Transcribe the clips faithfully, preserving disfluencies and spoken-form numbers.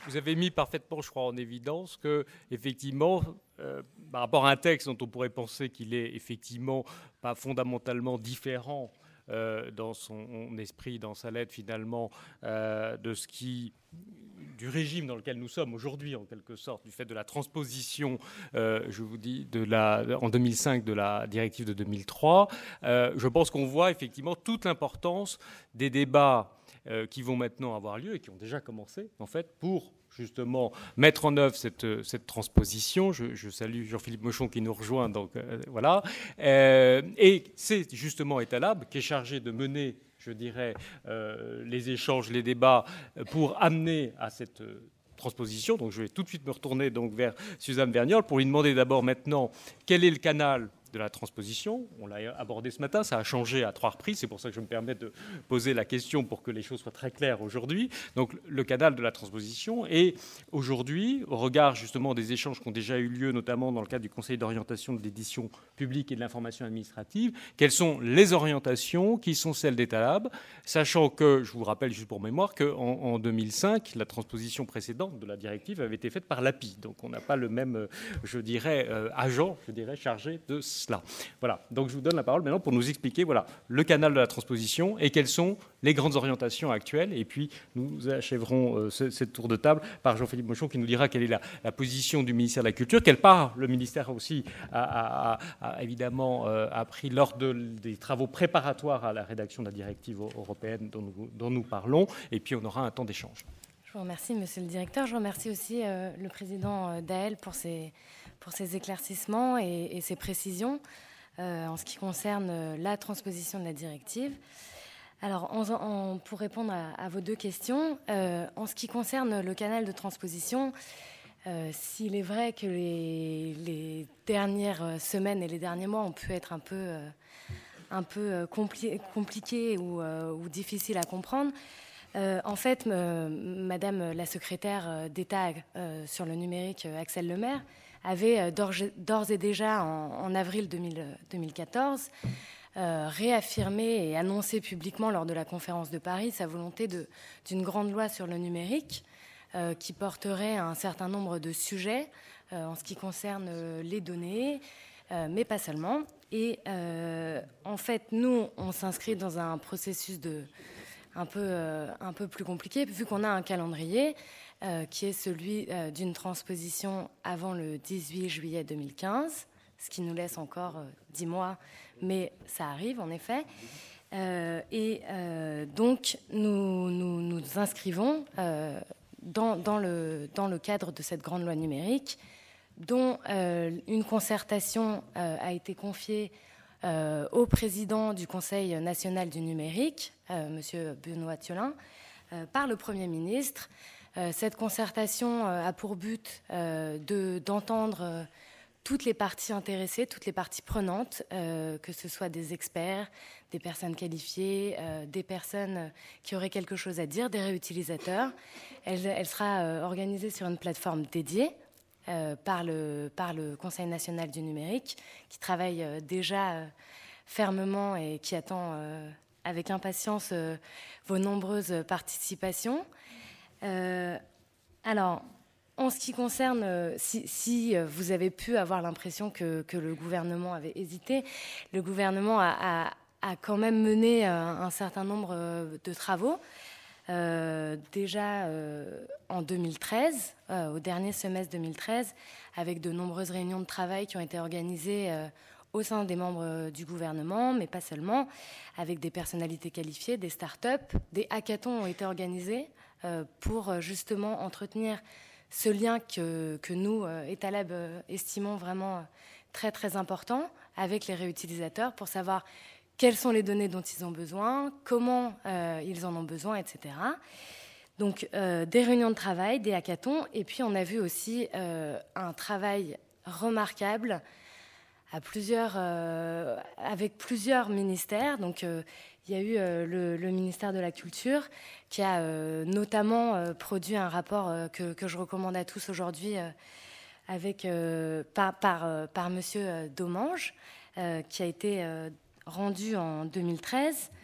vous avez mis parfaitement, je crois, en évidence que, effectivement, euh, par rapport à un texte dont on pourrait penser qu'il est effectivement pas fondamentalement différent euh, dans son esprit, dans sa lettre, finalement, euh, de ce qui du régime dans lequel nous sommes aujourd'hui, en quelque sorte, du fait de la transposition, euh, je vous dis, de la, en deux mille cinq de la directive de deux mille trois, euh, je pense qu'on voit effectivement toute l'importance des débats euh, qui vont maintenant avoir lieu et qui ont déjà commencé, en fait, pour justement mettre en œuvre cette, cette transposition. Je, je salue Jean-Philippe Mochon qui nous rejoint, donc euh, voilà. Euh, et c'est justement Etalab qui est chargé de mener, je dirais, euh, les échanges, les débats pour amener à cette euh, transposition. Donc je vais tout de suite me retourner donc vers Suzanne Vergnol pour lui demander d'abord maintenant quel est le canal de la transposition. On l'a abordé ce matin, ça a changé à trois reprises, c'est pour ça que je me permets de poser la question pour que les choses soient très claires aujourd'hui. Donc le canal de la transposition, et aujourd'hui, au regard justement des échanges qui ont déjà eu lieu, notamment dans le cadre du Conseil d'orientation de l'édition publique et de l'information administrative, quelles sont les orientations qui sont celles d'Etalab, sachant que, je vous rappelle juste pour mémoire, qu'en en deux mille cinq, la transposition précédente de la directive avait été faite par l'A P I, donc on n'a pas le même, je dirais, euh, agent, je dirais, chargé de cela. Voilà, donc je vous donne la parole maintenant pour nous expliquer voilà, le canal de la transposition et quelles sont les grandes orientations actuelles. Et puis nous achèverons euh, ce, cette tour de table par Jean-Philippe Mochon qui nous dira quelle est la, la position du ministère de la Culture, quelle part le ministère aussi a, a, a, a évidemment euh, a pris lors de, des travaux préparatoires à la rédaction de la directive européenne dont nous, dont nous parlons. Et puis on aura un temps d'échange. Je vous remercie, monsieur le directeur. Je remercie aussi euh, le président euh, Daël pour ses, pour ses éclaircissements et, et ses précisions euh, en ce qui concerne euh, la transposition de la directive. Alors, en, en, pour répondre à, à vos deux questions, euh, en ce qui concerne le canal de transposition, euh, s'il est vrai que les, les dernières semaines et les derniers mois ont pu être un peu, euh, un peu compli- compliqués ou, euh, ou difficiles à comprendre, Euh, en fait, euh, Madame la secrétaire d'État euh, sur le numérique, Axelle Lemaire, avait euh, d'ores et déjà, en, en avril deux mille quatorze, euh, réaffirmé et annoncé publiquement lors de la conférence de Paris sa volonté de, d'une grande loi sur le numérique euh, qui porterait un certain nombre de sujets euh, en ce qui concerne euh, les données, euh, mais pas seulement. Et euh, en fait, nous, on s'inscrit dans un processus de Un peu, euh, un peu plus compliqué, vu qu'on a un calendrier euh, qui est celui euh, d'une transposition avant le dix-huit juillet deux mille quinze, ce qui nous laisse encore euh, dix mois, mais ça arrive en effet. Euh, et euh, donc, nous nous, nous inscrivons euh, dans, dans, le, dans le cadre de cette grande loi numérique, dont euh, une concertation euh, a été confiée Euh, au président du Conseil national du numérique, euh, M. Benoît Thiolin, euh, par le Premier ministre. Euh, cette concertation euh, a pour but euh, de, d'entendre euh, toutes les parties intéressées, toutes les parties prenantes, euh, que ce soit des experts, des personnes qualifiées, euh, des personnes qui auraient quelque chose à dire, des réutilisateurs. Elle, elle sera euh, organisée sur une plateforme dédiée Euh, par, le, par le Conseil national du numérique, qui travaille euh, déjà euh, fermement et qui attend euh, avec impatience euh, vos nombreuses participations. Euh, alors, en ce qui concerne, euh, si, si vous avez pu avoir l'impression que, que le gouvernement avait hésité, le gouvernement a, a, a quand même mené un, un certain nombre de travaux. Euh, déjà euh, en deux mille treize, euh, au dernier semestre deux mille treize, avec de nombreuses réunions de travail qui ont été organisées euh, au sein des membres du gouvernement, mais pas seulement, avec des personnalités qualifiées, des start-up. Des hackathons ont été organisés euh, pour justement entretenir ce lien que, que nous, euh, Etalab, euh, estimons vraiment très très important avec les réutilisateurs pour savoir quelles sont les données dont ils ont besoin, comment euh, ils en ont besoin, et cetera. Donc, euh, des réunions de travail, des hackathons, et puis on a vu aussi euh, un travail remarquable à plusieurs, euh, avec plusieurs ministères. Donc, euh, il y a eu euh, le, le ministère de la Culture qui a euh, notamment euh, produit un rapport euh, que, que je recommande à tous aujourd'hui euh, avec, euh, par, par, euh, par Monsieur Domange, euh, qui a été... Euh, rendu en deux mille treize,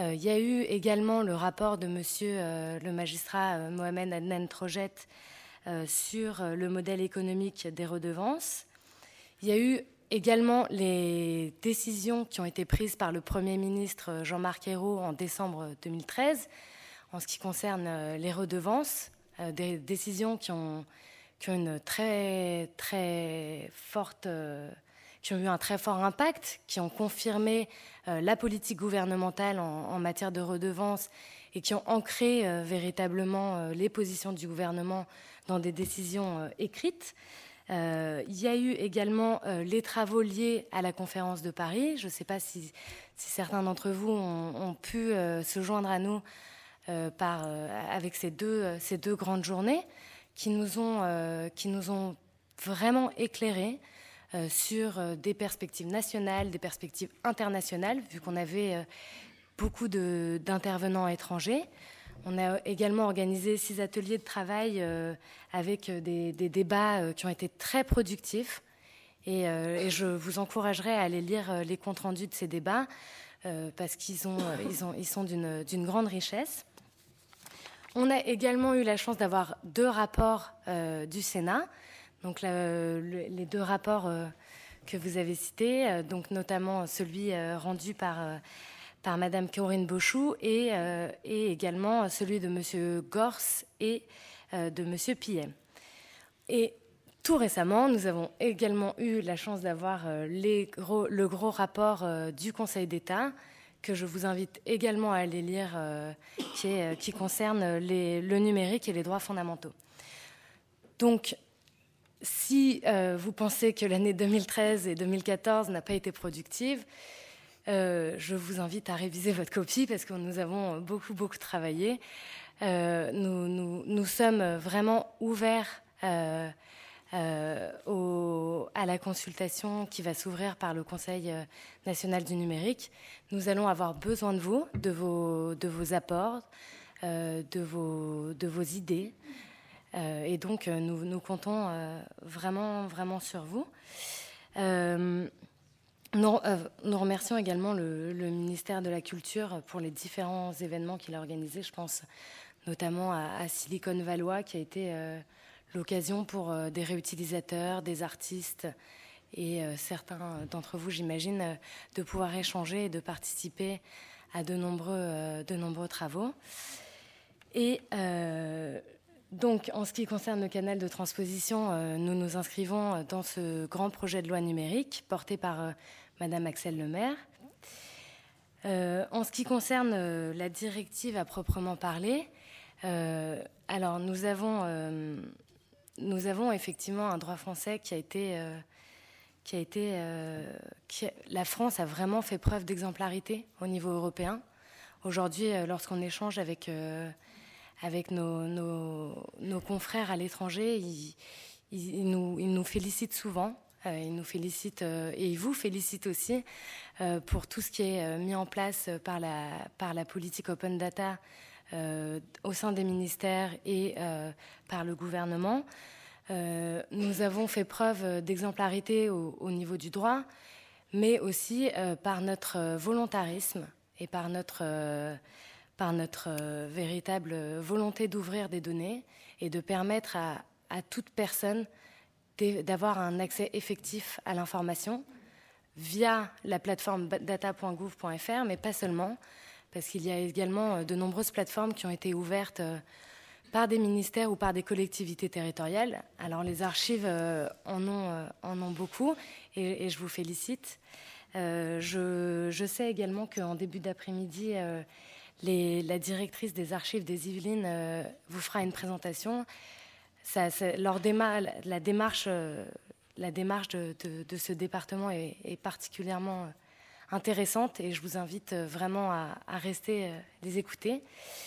Euh, il y a eu également le rapport de monsieur euh, le magistrat euh, Mohamed Adnan Trojet euh, sur euh, le modèle économique des redevances. Il y a eu également les décisions qui ont été prises par le Premier ministre Jean-Marc Ayrault en décembre deux mille treize en ce qui concerne euh, les redevances, euh, des décisions qui ont, qui ont une très, très forte... Euh, qui ont eu un très fort impact, qui ont confirmé euh, la politique gouvernementale en, en matière de redevances et qui ont ancré euh, véritablement euh, les positions du gouvernement dans des décisions euh, écrites. Euh, il y a eu également euh, les travaux liés à la conférence de Paris. Je ne sais pas si, si certains d'entre vous ont, ont pu euh, se joindre à nous euh, par, euh, avec ces deux, ces deux grandes journées qui nous ont, euh, qui nous ont vraiment éclairés Euh, sur euh, des perspectives nationales, des perspectives internationales, vu qu'on avait euh, beaucoup de, d'intervenants étrangers. On a également organisé six ateliers de travail euh, avec des, des débats euh, qui ont été très productifs. Et, euh, et je vous encouragerai à aller lire euh, les comptes rendus de ces débats euh, parce qu'ils ont, euh, ils ont, ils sont d'une, d'une grande richesse. On a également eu la chance d'avoir deux rapports euh, du Sénat. Donc la, le, les deux rapports euh, que vous avez cités, euh, donc notamment celui euh, rendu par, euh, par Madame Corinne Bauchou et, euh, et également celui de Monsieur Gors et euh, de Monsieur Pillet. Et tout récemment, nous avons également eu la chance d'avoir euh, les gros, le gros rapport euh, du Conseil d'État que je vous invite également à aller lire, euh, qui, est, qui concerne les, le numérique et les droits fondamentaux. Donc, si euh, vous pensez que l'année deux mille treize et deux mille quatorze n'a pas été productive, euh, je vous invite à réviser votre copie parce que nous avons beaucoup, beaucoup travaillé. Euh, nous, nous, nous sommes vraiment ouverts euh, euh, au, à la consultation qui va s'ouvrir par le Conseil national du numérique. Nous allons avoir besoin de vous, de vos, de vos apports, euh, de, vos, de vos idées. Euh, et donc, euh, nous, nous comptons euh, vraiment, vraiment sur vous. Euh, nous, euh, nous remercions également le, le ministère de la Culture pour les différents événements qu'il a organisés. Je pense notamment à, à Silicon Valois, qui a été euh, l'occasion pour euh, des réutilisateurs, des artistes et euh, certains d'entre vous, j'imagine, euh, de pouvoir échanger et de participer à de nombreux, euh, de nombreux travaux. Et... Euh, Donc, en ce qui concerne le canal de transposition, euh, nous nous inscrivons dans ce grand projet de loi numérique porté par euh, Madame Axelle Lemaire. Euh, en ce qui concerne euh, la directive à proprement parler, euh, alors nous avons, euh, nous avons effectivement un droit français qui a été, euh, qui a été, euh, qui a, la France a vraiment fait preuve d'exemplarité au niveau européen. Aujourd'hui, euh, lorsqu'on échange avec euh, avec nos, nos, nos confrères à l'étranger, ils, ils, ils, nous, ils nous félicitent souvent. Euh, ils nous félicitent euh, et ils vous félicitent aussi euh, pour tout ce qui est euh, mis en place par la, par la politique Open Data euh, au sein des ministères et euh, par le gouvernement. Euh, nous avons fait preuve d'exemplarité au, au niveau du droit, mais aussi euh, par notre volontarisme et par notre... Euh, par notre euh, véritable volonté d'ouvrir des données et de permettre à, à toute personne d'avoir un accès effectif à l'information via la plateforme data point gouv point f r, mais pas seulement, parce qu'il y a également de nombreuses plateformes qui ont été ouvertes par des ministères ou par des collectivités territoriales. Alors les archives euh, en, ont, euh, en ont beaucoup et, et je vous félicite. Euh, je, je sais également qu'en début d'après-midi, euh, Les, la directrice des archives des Yvelines euh, vous fera une présentation. Ça, ça, leur déma la démarche, euh, la démarche de, de, de ce département est, est particulièrement intéressante et je vous invite vraiment à, à rester euh, les écouter.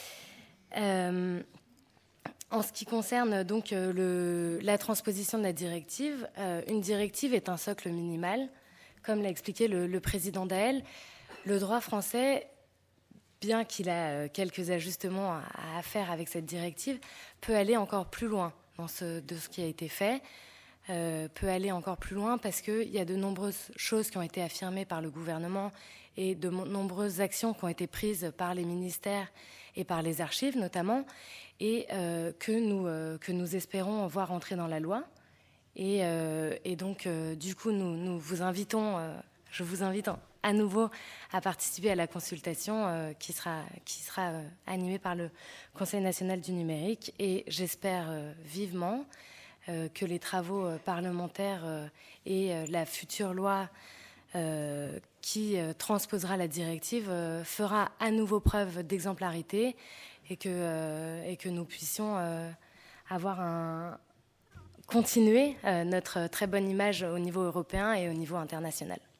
Euh, en ce qui concerne donc euh, le, la transposition de la directive, euh, une directive est un socle minimal. Comme l'a expliqué le, le président d'A L, le droit français, bien qu'il a quelques ajustements à faire avec cette directive, peut aller encore plus loin dans ce, de ce qui a été fait. euh, peut aller encore plus loin parce qu'il y a de nombreuses choses qui ont été affirmées par le gouvernement et de nombreuses actions qui ont été prises par les ministères et par les archives notamment, et euh, que, nous, euh, que nous espérons voir entrer dans la loi. Et, euh, et donc, euh, du coup, nous, nous vous invitons, euh, je vous invite à nouveau à participer à la consultation euh, qui sera, qui sera euh, animée par le Conseil national du numérique. Et j'espère euh, vivement euh, que les travaux euh, parlementaires euh, et euh, la future loi euh, qui euh, transposera la directive euh, fera à nouveau preuve d'exemplarité et que, euh, et que nous puissions euh, avoir un... continuer euh, notre très bonne image au niveau européen et au niveau international.